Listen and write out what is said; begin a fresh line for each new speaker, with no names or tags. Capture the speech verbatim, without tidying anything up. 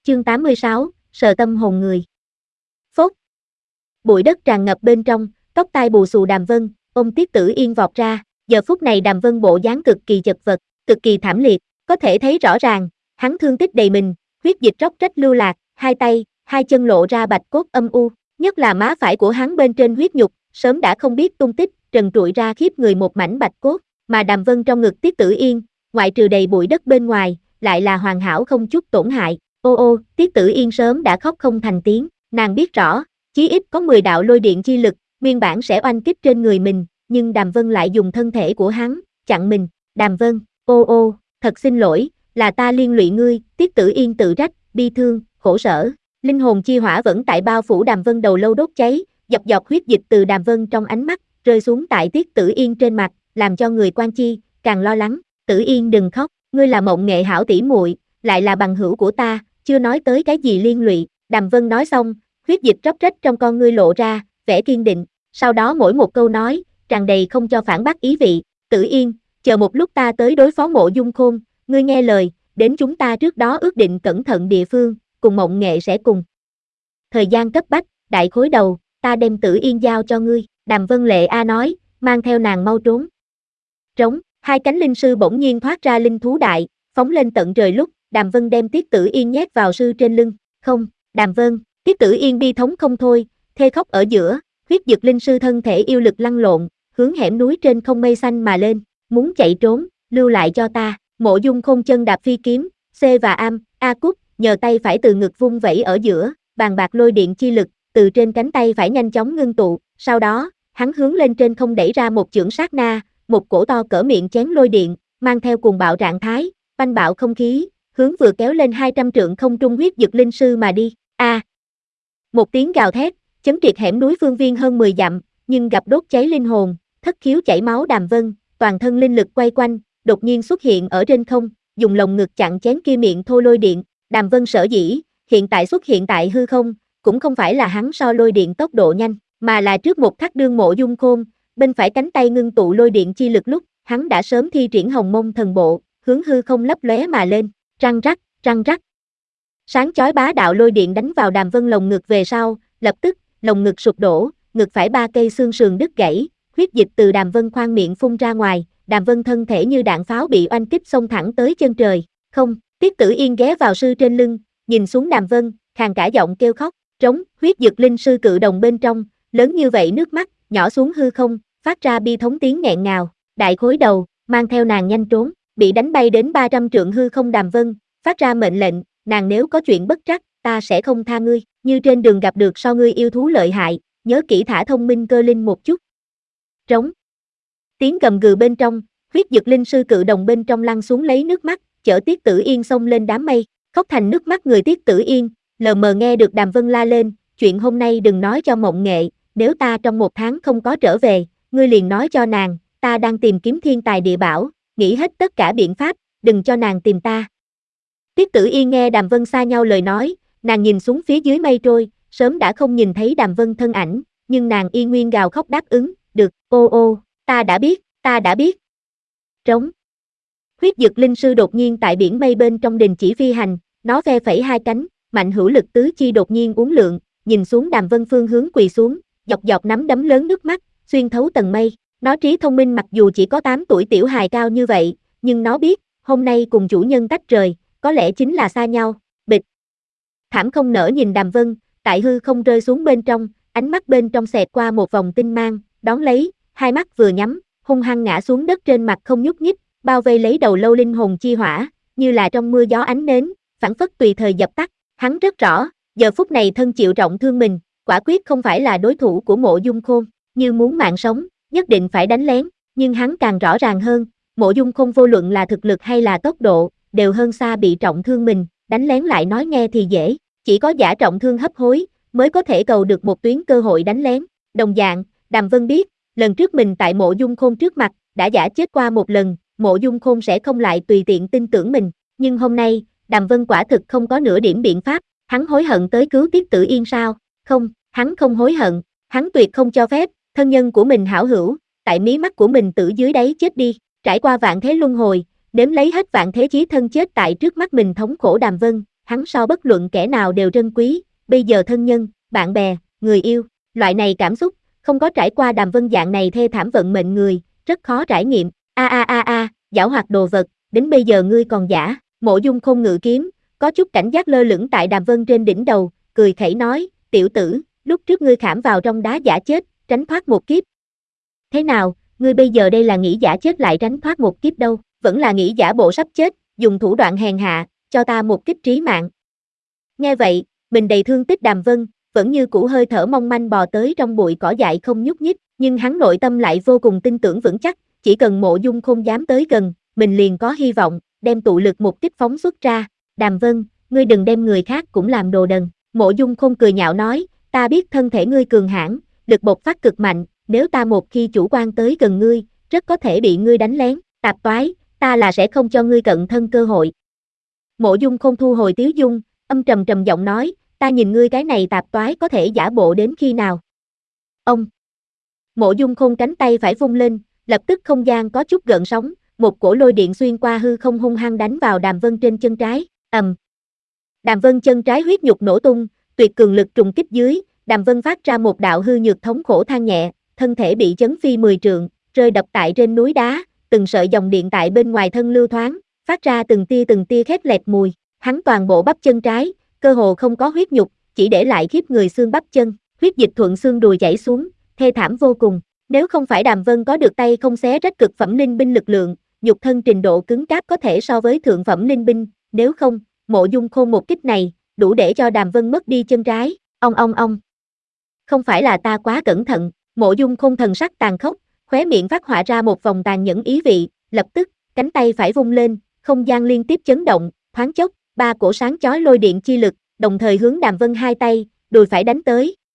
Chương tám mươi sáu, Sờ tâm hồn người. Phốt. Bụi đất tràn ngập bên trong, tóc tai bù xù Đàm Vân, ôm Tiết Tử Yên vọt ra, giờ phút này Đàm Vân bộ dáng cực kỳ chật vật, cực kỳ thảm liệt, có thể thấy rõ ràng, hắn thương tích đầy mình, huyết dịch róc rách lưu lạc, hai tay, hai chân lộ ra bạch cốt âm u, nhất là má phải của hắn bên trên huyết nhục, sớm đã không biết tung tích, trần trụi ra khiếp người một mảnh bạch cốt, mà Đàm Vân trong ngực Tiết Tử Yên, ngoại trừ đầy bụi đất bên ngoài, lại là hoàn hảo không chút tổn hại. Ô ô, Tiết Tử Yên sớm đã khóc không thành tiếng, nàng biết rõ, chí ít có mười đạo lôi điện chi lực, nguyên bản sẽ oanh kích trên người mình, nhưng Đàm Vân lại dùng thân thể của hắn, chặn mình. Đàm Vân, ô ô, thật xin lỗi, là ta liên lụy ngươi. Tiết Tử Yên tự trách, bi thương, khổ sở, linh hồn chi hỏa vẫn tại bao phủ Đàm Vân đầu lâu đốt cháy, dọc dọc huyết dịch từ Đàm Vân trong ánh mắt, rơi xuống tại Tiết Tử Yên trên mặt, làm cho người quan chi, càng lo lắng. Tử Yên đừng khóc, ngươi là Mộng Nghệ hảo tỷ muội, lại là bằng hữu của ta, chưa nói tới cái gì liên lụy. Đàm Vân nói xong, huyết dịch róc rách trong con ngươi lộ ra, vẻ kiên định, sau đó mỗi một câu nói, tràn đầy không cho phản bác ý vị. Tử Yên, chờ một lúc ta tới đối phó Mộ Dung Khôn, ngươi nghe lời, đến chúng ta trước đó ước định cẩn thận địa phương, cùng Mộng Nghệ sẽ cùng. Thời gian cấp bách, đại khối đầu, ta đem Tử Yên giao cho ngươi. Đàm Vân Lệ A nói, mang theo nàng mau trốn. Trống, hai cánh linh sư bỗng nhiên thoát ra linh thú đại, phóng lên tận trời lúc, Đàm Vân đem Tiết Tử Yên nhét vào sư trên lưng. Không, Đàm Vân, Tiết Tử Yên bi thống không thôi, thê khóc ở giữa, huyết dực linh sư thân thể yêu lực lăn lộn, hướng hẻm núi trên không mây xanh mà lên, muốn chạy trốn, lưu lại cho ta. Mộ Dung Khôn chân đạp phi kiếm, C và Am, A Cúc, nhờ tay phải từ ngực vung vẩy ở giữa, bàn bạc lôi điện chi lực, từ trên cánh tay phải nhanh chóng ngưng tụ, sau đó, hắn hướng lên trên không đẩy ra một chưởng sát na, một cổ to cỡ miệng chén lôi điện, mang theo cuồng bạo trạng thái, oanh bạo không khí, hướng vừa kéo lên hai trăm trượng không trung huyết dực linh sư mà đi. A. À. Một tiếng gào thét, chấn triệt hẻm núi phương viên hơn mười dặm, nhưng gặp đốt cháy linh hồn, thất khiếu chảy máu Đàm Vân, toàn thân linh lực quay quanh, đột nhiên xuất hiện ở trên không, dùng lồng ngực chặn chén kia miệng thô lôi điện. Đàm Vân sở dĩ hiện tại xuất hiện tại hư không, cũng không phải là hắn so lôi điện tốc độ nhanh, mà là trước một khắc đương Mộ Dung Khôn, bên phải cánh tay ngưng tụ lôi điện chi lực lúc, hắn đã sớm thi triển Hồng Mông thần bộ, hướng hư không lấp lóe mà lên, răng rắc, răng rắc. Sáng chói bá đạo lôi điện đánh vào Đàm Vân lồng ngực về sau, lập tức, lồng ngực sụp đổ, ngực phải ba cây xương sườn đứt gãy, huyết dịch từ Đàm Vân khoang miệng phun ra ngoài, Đàm Vân thân thể như đạn pháo bị oanh kích xông thẳng tới chân trời. Không, Tiết Tử Yên ghé vào sư trên lưng, nhìn xuống Đàm Vân, khàn cả giọng kêu khóc, trống, huyết dực linh sư cự đồng bên trong, lớn như vậy nước mắt, nhỏ xuống hư không, phát ra bi thống tiếng nghẹn ngào, đại khối đầu, mang theo nàng nhanh trốn, bị đánh bay đến ba trăm trượng hư không. Đàm Vân, phát ra mệnh lệnh, nàng nếu có chuyện bất trắc, ta sẽ không tha ngươi, như trên đường gặp được so ngươi yêu thú lợi hại, nhớ kỹ thả thông minh cơ linh một chút. Trống. Tiếng gầm gừ bên trong, huyết dực linh sư cự đồng bên trong lăn xuống lấy nước mắt, chở Tiết Tử Yên xông lên đám mây, khóc thành nước mắt người. Tiết Tử Yên, lờ mờ nghe được Đàm Vân la lên, chuyện hôm nay đừng nói cho Mộng Nghệ, nếu ta trong một tháng không có trở về, ngươi liền nói cho nàng, ta đang tìm kiếm thiên tài địa bảo, nghĩ hết tất cả biện pháp, đừng cho nàng tìm ta. Tiết Tử Yên nghe Đàm Vân xa nhau lời nói, nàng nhìn xuống phía dưới mây trôi, sớm đã không nhìn thấy Đàm Vân thân ảnh, nhưng nàng y nguyên gào khóc đáp ứng, được, ô ô, ta đã biết, ta đã biết. Trống. Huyết dực linh sư đột nhiên tại biển mây bên trong đình chỉ phi hành, nó ve phẩy hai cánh, mạnh hữu lực tứ chi đột nhiên uốn lượn, nhìn xuống Đàm Vân phương hướng quỳ xuống, dọc dọc nắm đấm lớn nước mắt, xuyên thấu tầng mây. Nó trí thông minh mặc dù chỉ có tám tuổi tiểu hài cao như vậy, nhưng nó biết, hôm nay cùng chủ nhân tách rời, có lẽ chính là xa nhau. Bịch. Thảm không nỡ nhìn Đàm Vân, tại hư không rơi xuống bên trong, ánh mắt bên trong xẹt qua một vòng tinh mang, đón lấy, hai mắt vừa nhắm, hung hăng ngã xuống đất trên mặt không nhúc nhích, bao vây lấy đầu lâu linh hồn chi hỏa, như là trong mưa gió ánh nến, phảng phất tùy thời dập tắt. Hắn rất rõ, giờ phút này thân chịu trọng thương mình, quả quyết không phải là đối thủ của Mộ Dung Khôn, như muốn mạng sống, nhất định phải đánh lén, nhưng hắn càng rõ ràng hơn, Mộ Dung Khôn vô luận là thực lực hay là tốc độ, đều hơn xa bị trọng thương mình, đánh lén lại nói nghe thì dễ, chỉ có giả trọng thương hấp hối, mới có thể cầu được một tuyến cơ hội đánh lén. Đồng dạng, Đàm Vân biết, lần trước mình tại Mộ Dung Khôn trước mặt, đã giả chết qua một lần, Mộ Dung Khôn sẽ không lại tùy tiện tin tưởng mình, nhưng hôm nay, Đàm Vân quả thực không có nửa điểm biện pháp, hắn hối hận tới cứu Tiết Tử Yên sao? Không, hắn không hối hận, hắn tuyệt không cho phép, thân nhân của mình hảo hữu, tại mí mắt của mình tử dưới đáy chết đi, trải qua vạn thế luân hồi, nếm lấy hết vạn thế chí thân chết tại trước mắt mình thống khổ. Đàm Vân, hắn so bất luận kẻ nào đều trân quý, bây giờ thân nhân, bạn bè, người yêu, loại này cảm xúc, không có trải qua Đàm Vân dạng này thê thảm vận mệnh người, rất khó trải nghiệm. A a a a, giảo hoạt đồ vật, đến bây giờ ngươi còn giả. Mộ Dung Khôn ngự kiếm, có chút cảnh giác lơ lửng tại Đàm Vân trên đỉnh đầu, cười khẩy nói, tiểu tử, lúc trước ngươi khảm vào trong đá giả chết, tránh thoát một kiếp. Thế nào, ngươi bây giờ đây là nghĩ giả chết lại tránh thoát một kiếp đâu, vẫn là nghĩ giả bộ sắp chết, dùng thủ đoạn hèn hạ, cho ta một kích trí mạng. Nghe vậy, mình đầy thương tích Đàm Vân, vẫn như cũ hơi thở mong manh bò tới trong bụi cỏ dại không nhúc nhích, nhưng hắn nội tâm lại vô cùng tin tưởng vững chắc, chỉ cần Mộ Dung Khôn dám tới gần, mình liền có hy vọng, đem tụ lực một kích phóng xuất ra. Đàm Vân, ngươi đừng đem người khác cũng làm đồ đần. Mộ Dung Khôn cười nhạo nói, ta biết thân thể ngươi cường hãn, lực bộc phát cực mạnh, nếu ta một khi chủ quan tới gần ngươi, rất có thể bị ngươi đánh lén, tạp toái, ta là sẽ không cho ngươi cận thân cơ hội. Mộ Dung Khôn thu hồi tiếu dung, âm trầm trầm giọng nói, ta nhìn ngươi cái này tạp toái có thể giả bộ đến khi nào. Ông. Mộ Dung Khôn cánh tay phải vung lên, lập tức không gian có chút gợn sóng, một cổ lôi điện xuyên qua hư không hung hăng đánh vào Đàm Vân trên chân trái, ầm. Đàm Vân chân trái huyết nhục nổ tung, tuyệt cường lực trùng kích dưới, Đàm Vân phát ra một đạo hư nhược thống khổ than nhẹ, thân thể bị chấn phi mười trượng, rơi đập tại trên núi đá, từng sợi dòng điện tại bên ngoài thân lưu thoáng, phát ra từng tia từng tia khét lẹt mùi, hắn toàn bộ bắp chân trái, cơ hồ không có huyết nhục, chỉ để lại khiếp người xương bắp chân, huyết dịch thuận xương đùi chảy xuống, thê thảm vô cùng. Nếu không phải Đàm Vân có được tay không xé rách cực phẩm linh binh lực lượng, nhục thân trình độ cứng cáp có thể so với thượng phẩm linh binh, nếu không, Mộ Dung Khôn một kích này, đủ để cho Đàm Vân mất đi chân trái, ong ong ong. Không phải là ta quá cẩn thận, Mộ Dung Khôn thần sắc tàn khốc, khóe miệng phát họa ra một vòng tàn nhẫn ý vị, lập tức, cánh tay phải vung lên, không gian liên tiếp chấn động, thoáng chốc, ba cổ sáng chói lôi điện chi lực, đồng thời hướng Đàm Vân hai tay, đùi phải đánh tới,